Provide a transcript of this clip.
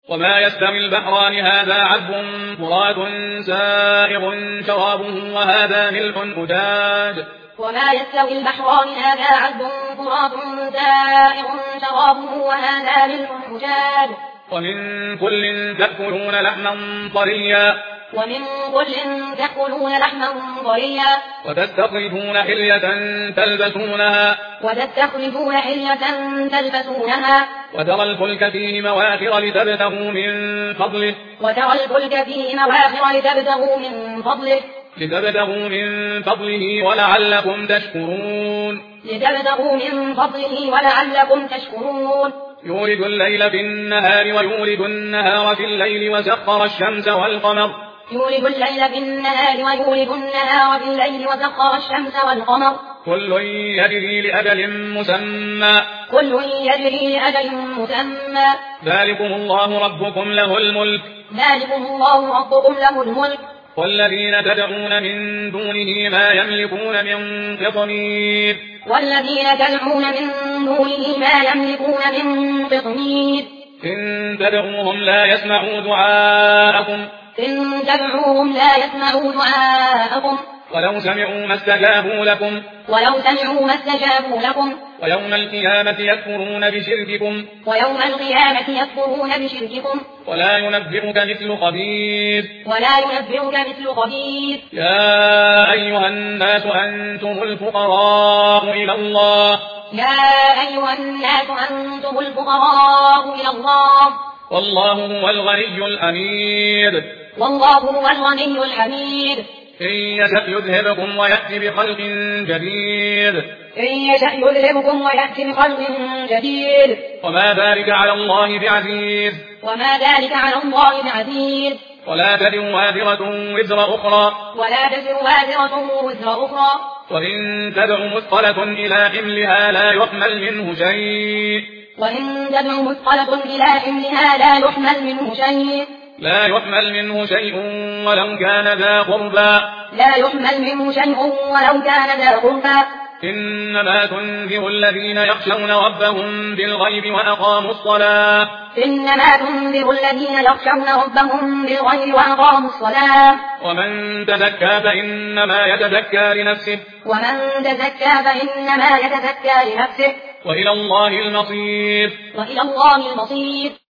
وما يستوي البحران هذا عذب فرات سائغ شرابه وهذا ملح أجاج وما يستوي البحران هذا عذب فرات سائغ شرابه وهذا ملح أجاج ومن كل تأكلون لحما طريا وتستخرجون حلية تلبسونها وترى الفلك فيه مواخر لتبتغوا من فضله ولعلكم تشكرون يولد الليل في النهار ويولد النهار في الليل وسخر الشمس والقمر كل يجري لأجل مسمى ذلكم الله ربكم له الملك والذين تدعون من دونه ما يملكون من قطمير إن تدعوهم لا يسمعوا دعاءكم ولو سمعوا ما استجابوا لكم ويوم القيامة يكفرون بشرككم ولا ينبئك مثل خبير يا أيها الناس أنتم الفقراء إلى الله والله هو الغني الحميد إن يشأ يذهبكم ويأتي بخلق جديد وما ذلك على الله بعزيز ولا تزر وازرة وزر أخرى وإن تدع مثقلة إلى حملها لا يحمل منه شيء ولو كان ذا قربى إنما تنذر الذين يخشون ربهم بالغيب وأقاموا الصلاة ومن تزكى فإنما يتزكى لنفسه وإلى الله المصير